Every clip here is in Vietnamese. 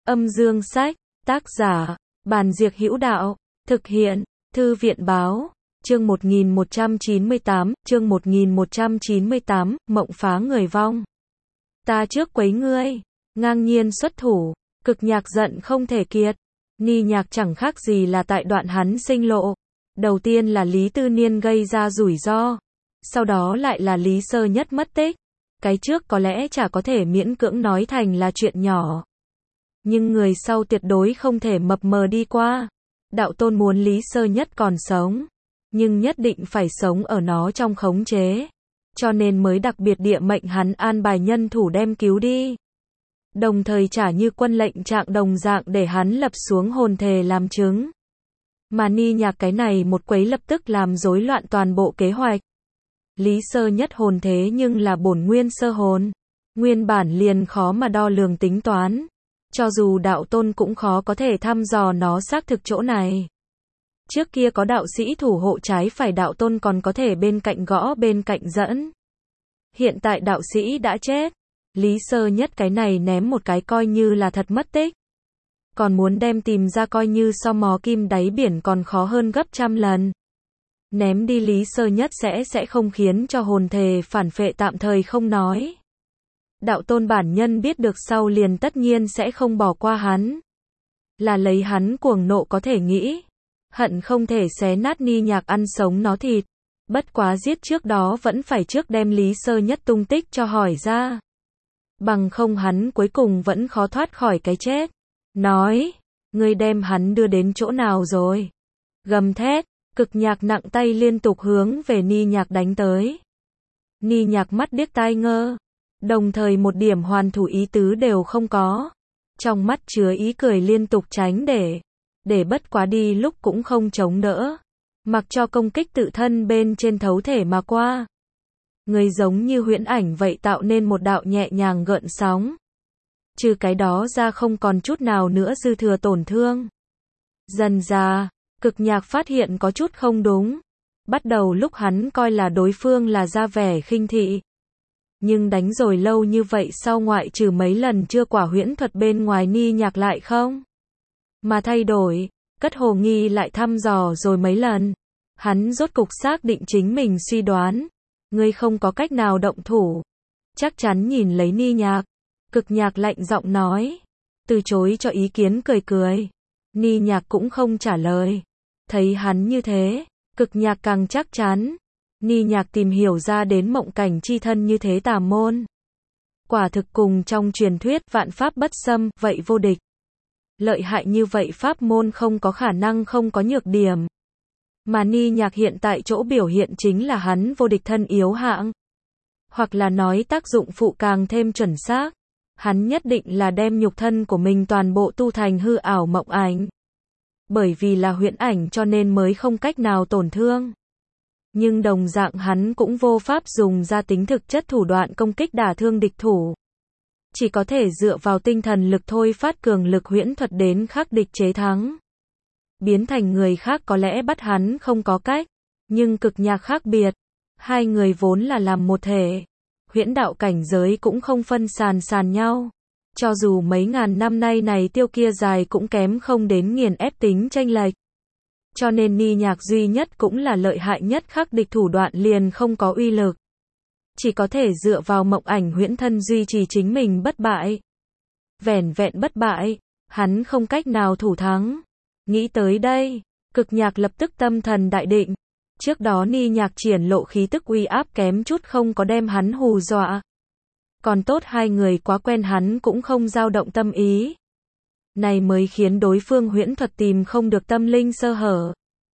Âm dương sách, tác giả, Bàn Diệc Hữu Đạo, thực hiện, Thư viện báo, chương 1198, mộng phá người vong. Ta trước quấy ngươi, ngang nhiên xuất thủ, Cực Nhạc giận không thể kiệt. Ni Nhạc chẳng khác gì là tại đoạn hắn sinh lộ. Đầu tiên là Lý Tư Niên gây ra rủi ro, sau đó lại là Lý Sơ Nhất mất tích. Cái trước có lẽ chả có thể miễn cưỡng nói thành là chuyện nhỏ, nhưng người sau tuyệt đối không thể mập mờ đi qua. Đạo Tôn muốn Lý Sơ Nhất còn sống, nhưng nhất định phải sống ở nó trong khống chế, cho nên mới đặc biệt địa mệnh hắn an bài nhân thủ đem cứu đi, đồng thời trả như quân lệnh trạng đồng dạng để hắn lập xuống hồn thề làm chứng. Mà Ni Nhạc cái này một quấy lập tức làm rối loạn toàn bộ kế hoạch. Lý Sơ Nhất hồn thế nhưng là bổn nguyên sơ hồn, nguyên bản liền khó mà đo lường tính toán, cho dù đạo tôn cũng khó có thể thăm dò nó xác thực chỗ này. Trước kia có đạo sĩ thủ hộ trái phải, đạo tôn còn có thể bên cạnh gõ bên cạnh dẫn. Hiện tại đạo sĩ đã chết, Lý Sơ Nhất cái này ném một cái coi như là thật mất tích, còn muốn đem tìm ra coi như so mò kim đáy biển còn khó hơn gấp trăm lần. Ném đi Lý Sơ Nhất sẽ không khiến cho hồn thề phản phệ tạm thời không nói. Đạo tôn bản nhân biết được sau liền tất nhiên sẽ không bỏ qua hắn. Là lấy hắn cuồng nộ có thể nghĩ, hận không thể xé nát Ni Nhạc ăn sống nó thịt. Bất quá giết trước đó vẫn phải trước đem Lý Sơ Nhất tung tích cho hỏi ra. Bằng không hắn cuối cùng vẫn khó thoát khỏi cái chết. Nói, ngươi đem hắn đưa đến chỗ nào rồi? Gầm thét, Cực Nhạc nặng tay liên tục hướng về Ni Nhạc đánh tới. Ni Nhạc mắt điếc tai ngơ, đồng thời một điểm hoàn thủ ý tứ đều không có. Trong mắt chứa ý cười liên tục tránh để bất quá đi lúc cũng không chống đỡ, mặc cho công kích tự thân bên trên thấu thể mà qua. Người giống như huyễn ảnh vậy tạo nên một đạo nhẹ nhàng gợn sóng. Trừ cái đó ra không còn chút nào nữa dư thừa tổn thương. Dần ra, Cực Nhạc phát hiện có chút không đúng. Bắt đầu lúc hắn coi là đối phương là ra vẻ khinh thị. Nhưng đánh rồi lâu như vậy sau ngoại trừ mấy lần chưa quả huyễn thuật bên ngoài Ni Nhạc lại không mà thay đổi, cất hồ nghi lại thăm dò rồi mấy lần. Hắn rốt cục xác định chính mình suy đoán. Ngươi không có cách nào động thủ. Chắc chắn nhìn lấy Ni Nhạc. Cực Nhạc lạnh giọng nói. Từ chối cho ý kiến cười cười. Ni Nhạc cũng không trả lời. Thấy hắn như thế, Cực Nhạc càng chắc chắn. Ni Nhạc tìm hiểu ra đến mộng cảnh chi thân như thế tà môn. Quả thực cùng trong truyền thuyết vạn pháp bất xâm, vậy vô địch. Lợi hại như vậy pháp môn không có khả năng không có nhược điểm. Mà Ni Nhạc hiện tại chỗ biểu hiện chính là hắn vô địch thân yếu hạng. Hoặc là nói tác dụng phụ càng thêm chuẩn xác. Hắn nhất định là đem nhục thân của mình toàn bộ tu thành hư ảo mộng ảnh. Bởi vì là huyễn ảnh cho nên mới không cách nào tổn thương. Nhưng đồng dạng hắn cũng vô pháp dùng ra tính thực chất thủ đoạn công kích đả thương địch thủ. Chỉ có thể dựa vào tinh thần lực thôi phát cường lực huyễn thuật đến khắc địch chế thắng. Biến thành người khác có lẽ bắt hắn không có cách, nhưng Cực Nhạc khác biệt. Hai người vốn là làm một thể. Huyễn đạo cảnh giới cũng không phân sàn nhau. Cho dù mấy ngàn năm nay này tiêu kia dài cũng kém không đến nghiền ép tính chênh lệch. Cho nên Ni Nhạc duy nhất cũng là lợi hại nhất khắc địch thủ đoạn liền không có uy lực. Chỉ có thể dựa vào mộng ảnh huyễn thân duy trì chính mình bất bại. Vẻn vẹn bất bại, hắn không cách nào thủ thắng. Nghĩ tới đây, Cực Nhạc lập tức tâm thần đại định. Trước đó Ni Nhạc triển lộ khí tức uy áp kém chút không có đem hắn hù dọa. Còn tốt hai người quá quen hắn cũng không dao động tâm ý. Này mới khiến đối phương huyễn thuật tìm không được tâm linh sơ hở.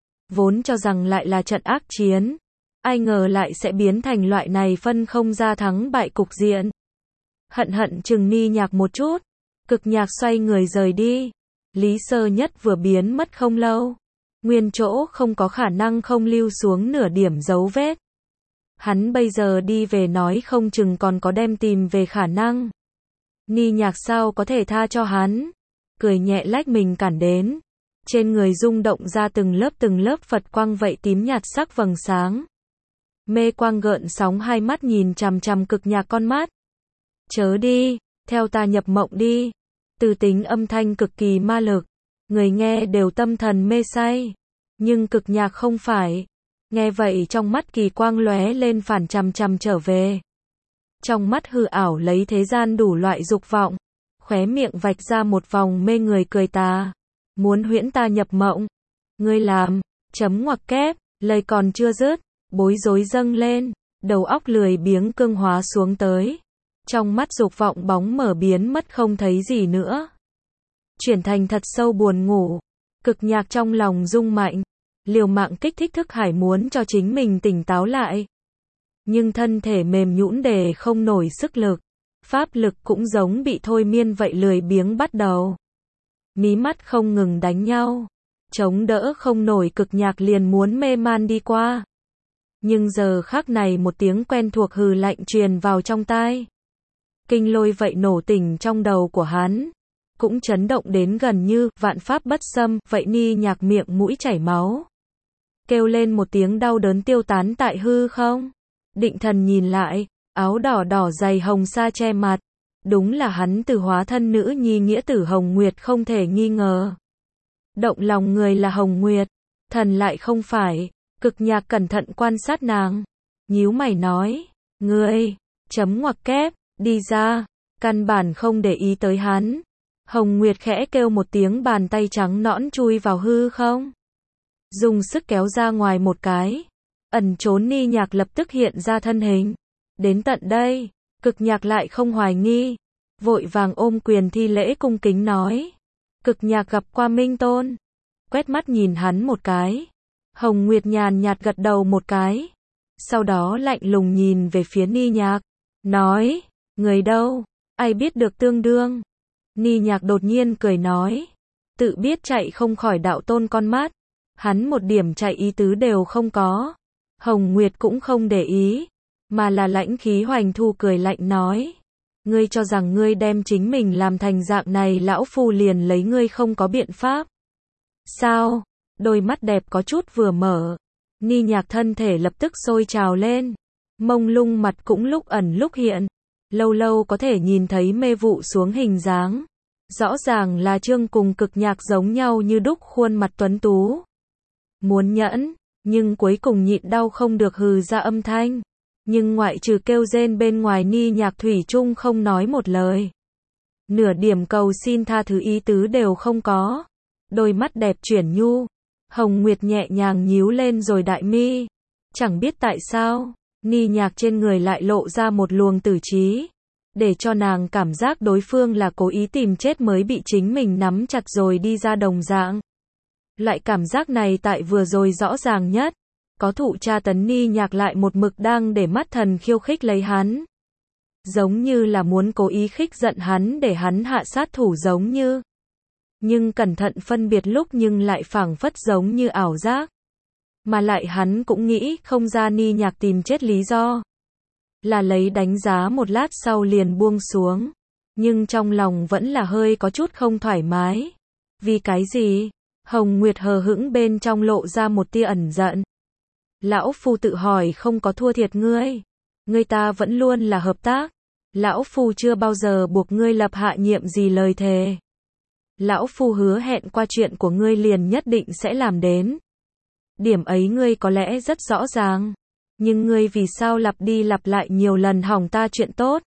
Vốn cho rằng lại là trận ác chiến. Ai ngờ lại sẽ biến thành loại này phân không ra thắng bại cục diện. Hận chừng Ni Nhạc một chút. Cực Nhạc xoay người rời đi. Lý Sơ Nhất vừa biến mất không lâu. Nguyên chỗ không có khả năng không lưu xuống nửa điểm dấu vết. Hắn bây giờ đi về nói không chừng còn có đem tìm về khả năng. Ni Nhạc sao có thể tha cho hắn. Cười nhẹ lách mình cản đến. Trên người rung động ra từng lớp Phật quang vậy tím nhạt sắc vầng sáng. Mê quang gợn sóng hai mắt nhìn chằm chằm Cực Nhạc con mắt. Chớ đi, theo ta nhập mộng đi. Từ tính âm thanh cực kỳ ma lực, người nghe đều tâm thần mê say. Nhưng Cực Nhạc không phải. Nghe vậy trong mắt kỳ quang lóe lên phản chằm chằm trở về. Trong mắt hư ảo lấy thế gian đủ loại dục vọng. Khóe miệng vạch ra một vòng mê người cười tà. Muốn huyễn ta nhập mộng. Ngươi làm, chấm ngoặc kép, lời còn chưa dứt, bối rối dâng lên, đầu óc lười biếng cương hóa xuống tới. Trong mắt dục vọng bóng mở biến mất không thấy gì nữa. Chuyển thành thật sâu buồn ngủ. Cực Nhạc trong lòng rung mạnh, liều mạng kích thích thức hải muốn cho chính mình tỉnh táo lại. Nhưng thân thể mềm nhũn để không nổi sức lực. Pháp lực cũng giống bị thôi miên vậy lười biếng bắt đầu. Mí mắt không ngừng đánh nhau. Chống đỡ không nổi Cực Nhạc liền muốn mê man đi qua. Nhưng giờ khắc này một tiếng quen thuộc hừ lạnh truyền vào trong tai. Kinh lôi vậy nổ tỉnh trong đầu của hắn. Cũng chấn động đến gần như vạn pháp bất xâm, vậy Ni Nhạc miệng mũi chảy máu. Kêu lên một tiếng đau đớn tiêu tán tại hư không. Định thần nhìn lại, áo đỏ đỏ dày hồng sa che mặt. Đúng là hắn từ hóa thân nữ nhi nghĩa tử Hồng Nguyệt không thể nghi ngờ. Động lòng người là Hồng Nguyệt, thần lại không phải. Cực Nhạc cẩn thận quan sát nàng. Nhíu mày nói, ngươi, chấm ngoặc kép, đi ra. Căn bản không để ý tới hắn. Hồng Nguyệt khẽ kêu một tiếng bàn tay trắng nõn chui vào hư không. Dùng sức kéo ra ngoài một cái. Ẩn trốn Ni Nhạc lập tức hiện ra thân hình. Đến tận đây, Cực Nhạc lại không hoài nghi. Vội vàng ôm quyền thi lễ cung kính nói. Cực Nhạc gặp qua Minh Tôn. Quét mắt nhìn hắn một cái. Hồng Nguyệt nhàn nhạt gật đầu một cái. Sau đó lạnh lùng nhìn về phía Ni Nhạc. Nói, người đâu, ai biết được tương đương. Ni Nhạc đột nhiên cười nói. Tự biết chạy không khỏi đạo tôn con mắt. Hắn một điểm chạy ý tứ đều không có. Hồng Nguyệt cũng không để ý. Mà là lãnh khí hoành thu cười lạnh nói. Ngươi cho rằng ngươi đem chính mình làm thành dạng này lão phu liền lấy ngươi không có biện pháp. Sao? Đôi mắt đẹp có chút vừa mở. Ni Nhạc thân thể lập tức sôi trào lên. Mông lung mặt cũng lúc ẩn lúc hiện. Lâu lâu có thể nhìn thấy mê vụ xuống hình dáng. Rõ ràng là Trương cùng Cực Nhạc giống nhau như đúc khuôn mặt tuấn tú. Muốn nhẫn, nhưng cuối cùng nhịn đau không được hừ ra âm thanh. Nhưng ngoại trừ kêu rên bên ngoài Ni Nhạc thủy chung không nói một lời. Nửa điểm cầu xin tha thứ ý tứ đều không có. Đôi mắt đẹp chuyển nhu. Hồng Nguyệt nhẹ nhàng nhíu lên rồi đại mi. Chẳng biết tại sao, Ni Nhạc trên người lại lộ ra một luồng tử trí. Để cho nàng cảm giác đối phương là cố ý tìm chết mới bị chính mình nắm chặt rồi đi ra đồng dạng. Loại cảm giác này tại vừa rồi rõ ràng nhất. Có thụ tra tấn Ni Nhạc lại một mực đang để mắt thần khiêu khích lấy hắn. Giống như là muốn cố ý khích giận hắn để hắn hạ sát thủ giống như. Nhưng cẩn thận phân biệt lúc nhưng lại phảng phất giống như ảo giác. Mà lại hắn cũng nghĩ không ra Ni Nhạc tìm chết lý do. Là lấy đánh giá một lát sau liền buông xuống. Nhưng trong lòng vẫn là hơi có chút không thoải mái. Vì cái gì? Hồng Nguyệt hờ hững bên trong lộ ra một tia ẩn giận. Lão phu tự hỏi không có thua thiệt ngươi. Ngươi ta vẫn luôn là hợp tác. Lão phu chưa bao giờ buộc ngươi lập hạ nhiệm gì lời thề. Lão phu hứa hẹn qua chuyện của ngươi liền nhất định sẽ làm đến. Điểm ấy ngươi có lẽ rất rõ ràng. Nhưng ngươi vì sao lặp đi lặp lại nhiều lần hỏng ta chuyện tốt?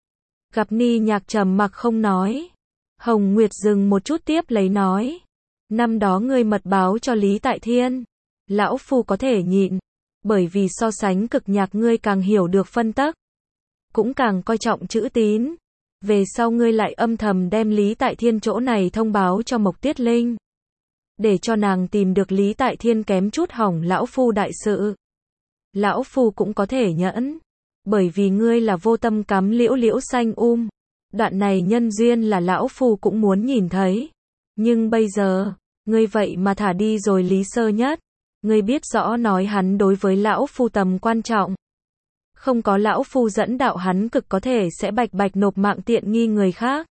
Gặp Ni Nhạc trầm mặc không nói. Hồng Nguyệt dừng một chút tiếp lấy nói. Năm đó ngươi mật báo cho Lý Tại Thiên. Lão phu có thể nhịn. Bởi vì so sánh Cực Nhạc ngươi càng hiểu được phân tắc. Cũng càng coi trọng chữ tín. Về sau ngươi lại âm thầm đem Lý Tại Thiên chỗ này thông báo cho Mộc Tiết Linh. Để cho nàng tìm được Lý Tại Thiên kém chút hỏng lão phu đại sự. Lão phu cũng có thể nhẫn. Bởi vì ngươi là vô tâm cắm liễu liễu xanh Đoạn này nhân duyên là lão phu cũng muốn nhìn thấy. Nhưng bây giờ, ngươi vậy mà thả đi rồi Lý Sơ Nhất. Ngươi biết rõ nói hắn đối với lão phu tầm quan trọng. Không có lão phu dẫn đạo hắn cực có thể sẽ bạch bạch nộp mạng tiện nghi người khác.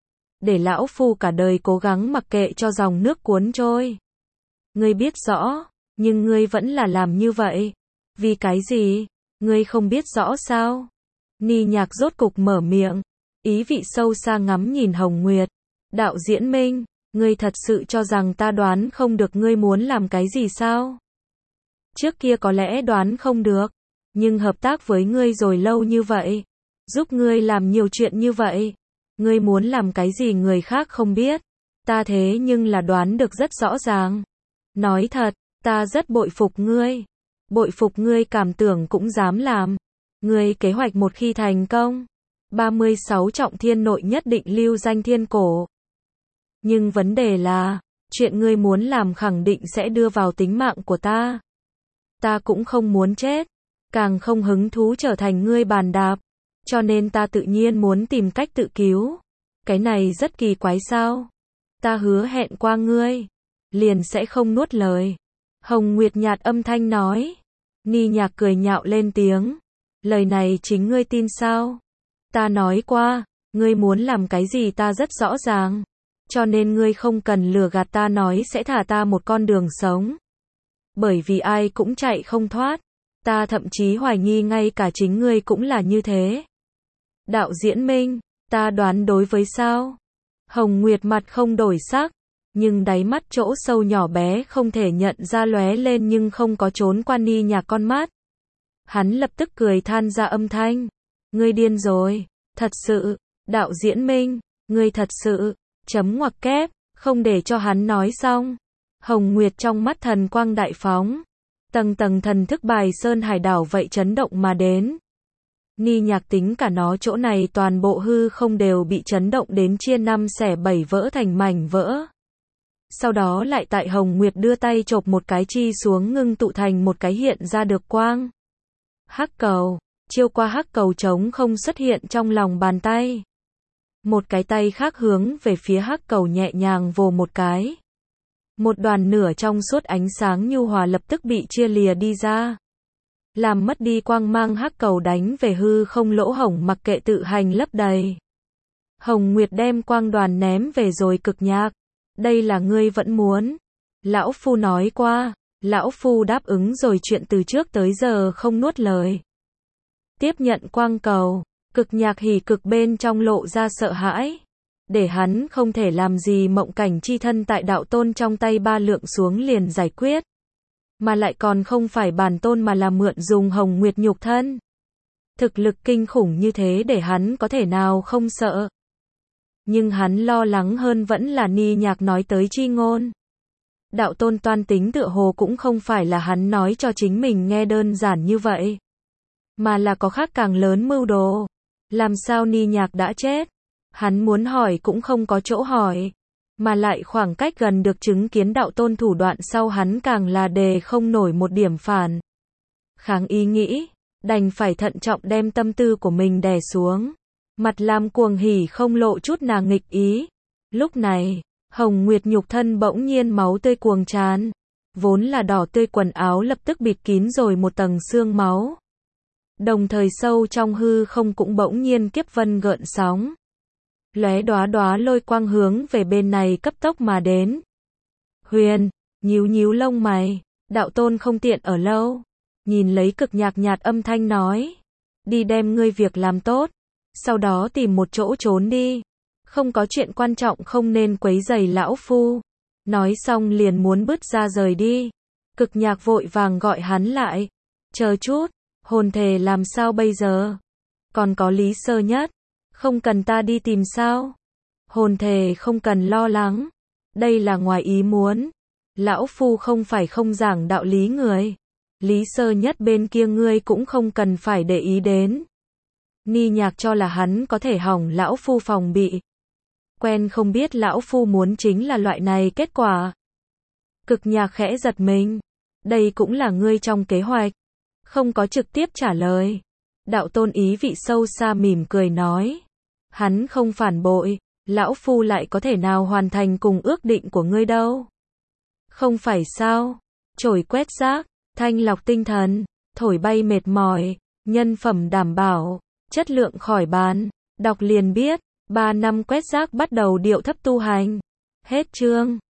Để lão phu cả đời cố gắng mặc kệ cho dòng nước cuốn trôi. Ngươi biết rõ, nhưng ngươi vẫn là làm như vậy. Vì cái gì? Ngươi không biết rõ sao? Ni Nhạc rốt cục mở miệng, ý vị sâu xa ngắm nhìn Hồng Nguyệt. Đạo Diễn Minh, ngươi thật sự cho rằng ta đoán không được ngươi muốn làm cái gì sao? Trước kia có lẽ đoán không được, nhưng hợp tác với ngươi rồi lâu như vậy, giúp ngươi làm nhiều chuyện như vậy, ngươi muốn làm cái gì người khác không biết, ta thế nhưng là đoán được rất rõ ràng. Nói thật, ta rất bội phục ngươi cảm tưởng cũng dám làm. Ngươi kế hoạch một khi thành công, 36 trọng thiên nội nhất định lưu danh thiên cổ. Nhưng vấn đề là, chuyện ngươi muốn làm khẳng định sẽ đưa vào tính mạng của ta. Ta cũng không muốn chết, càng không hứng thú trở thành ngươi bàn đạp, cho nên ta tự nhiên muốn tìm cách tự cứu. Cái này rất kỳ quái sao? Ta hứa hẹn qua ngươi, liền sẽ không nuốt lời. Hồng Nguyệt nhạt âm thanh nói. Ni Nhạc cười nhạo lên tiếng. Lời này chính ngươi tin sao? Ta nói qua, ngươi muốn làm cái gì ta rất rõ ràng. Cho nên ngươi không cần lừa gạt ta nói sẽ thả ta một con đường sống. Bởi vì ai cũng chạy không thoát. Ta thậm chí hoài nghi ngay cả chính ngươi cũng là như thế. Đạo Diễn Minh, ta đoán đối với sao? Hồng Nguyệt mặt không đổi sắc, nhưng đáy mắt chỗ sâu nhỏ bé không thể nhận ra lóe lên nhưng không có trốn qua Ni Nhạc con mắt. Hắn lập tức cười than ra âm thanh. Ngươi điên rồi, thật sự, Đạo Diễn Minh, ngươi thật sự, chấm ngoặc kép, không để cho hắn nói xong. Hồng Nguyệt trong mắt thần quang đại phóng, tầng tầng thần thức bài sơn hải đảo vậy chấn động mà đến. Ni Nhạc tính cả nó chỗ này toàn bộ hư không đều bị chấn động đến chia năm xẻ bảy vỡ thành mảnh vỡ. Sau đó lại tại Hồng Nguyệt đưa tay chộp một cái chi xuống ngưng tụ thành một cái hiện ra được quang. Hắc cầu, chiêu qua hắc cầu trống không xuất hiện trong lòng bàn tay. Một cái tay khác hướng về phía hắc cầu nhẹ nhàng vồ một cái. Một đoàn nửa trong suốt ánh sáng nhu hòa lập tức bị chia lìa đi ra. Làm mất đi quang mang hắc cầu đánh về hư không lỗ hổng mặc kệ tự hành lấp đầy. Hồng Nguyệt đem quang đoàn ném về rồi Cực Nhạc. Đây là ngươi vẫn muốn. Lão Phu nói qua, Lão Phu đáp ứng rồi chuyện từ trước tới giờ không nuốt lời. Tiếp nhận quang cầu, Cực Nhạc hỉ cực bên trong lộ ra sợ hãi. Để hắn không thể làm gì mộng cảnh chi thân tại đạo tôn trong tay ba lượng xuống liền giải quyết. Mà lại còn không phải bản tôn mà là mượn dùng Hồng Nguyệt nhục thân. Thực lực kinh khủng như thế để hắn có thể nào không sợ. Nhưng hắn lo lắng hơn vẫn là Ni Nhạc nói tới chi ngôn. Đạo tôn toan tính tựa hồ cũng không phải là hắn nói cho chính mình nghe đơn giản như vậy. Mà là có khác càng lớn mưu đồ. Làm sao Ni Nhạc đã chết? Hắn muốn hỏi cũng không có chỗ hỏi. Mà lại khoảng cách gần được chứng kiến đạo tôn thủ đoạn sau hắn càng là đề không nổi một điểm phản kháng ý nghĩ, đành phải thận trọng đem tâm tư của mình đè xuống. Mặt Lam cuồng hỉ không lộ chút nào nghịch ý. Lúc này, Hồng Nguyệt nhục thân bỗng nhiên máu tươi cuồng tràn. Vốn là đỏ tươi quần áo lập tức bịt kín rồi một tầng xương máu. Đồng thời sâu trong hư không cũng bỗng nhiên kiếp vân gợn sóng. Lóe đóa đóa lôi quang hướng về bên này cấp tốc mà đến. Huyền, nhíu nhíu lông mày, đạo tôn không tiện ở lâu. Nhìn lấy Cực Nhạc nhạt âm thanh nói. Đi đem ngươi việc làm tốt. Sau đó tìm một chỗ trốn đi. Không có chuyện quan trọng không nên quấy rầy lão phu. Nói xong liền muốn bứt ra rời đi. Cực Nhạc vội vàng gọi hắn lại. Chờ chút, hồn thể làm sao bây giờ? Còn có Lý Sơ Nhất. Không cần ta đi tìm sao? Hồn thể không cần lo lắng. Đây là ngoài ý muốn. Lão phu không phải không giảng đạo lý người. Lý Sơ Nhất bên kia ngươi cũng không cần phải để ý đến. Ni Nhạc cho là hắn có thể hỏng lão phu phòng bị. Quen không biết lão phu muốn chính là loại này kết quả. Cực Nhạc khẽ giật mình. Đây cũng là ngươi trong kế hoạch. Không có trực tiếp trả lời. Đạo tôn ý vị sâu xa mỉm cười nói. Hắn không phản bội, lão phu lại có thể nào hoàn thành cùng ước định của ngươi đâu. Không phải sao? Chổi quét rác, thanh lọc tinh thần, thổi bay mệt mỏi, nhân phẩm đảm bảo, chất lượng khỏi bàn, đọc liền biết, 3 năm quét rác bắt đầu điệu thấp tu hành. Hết chương.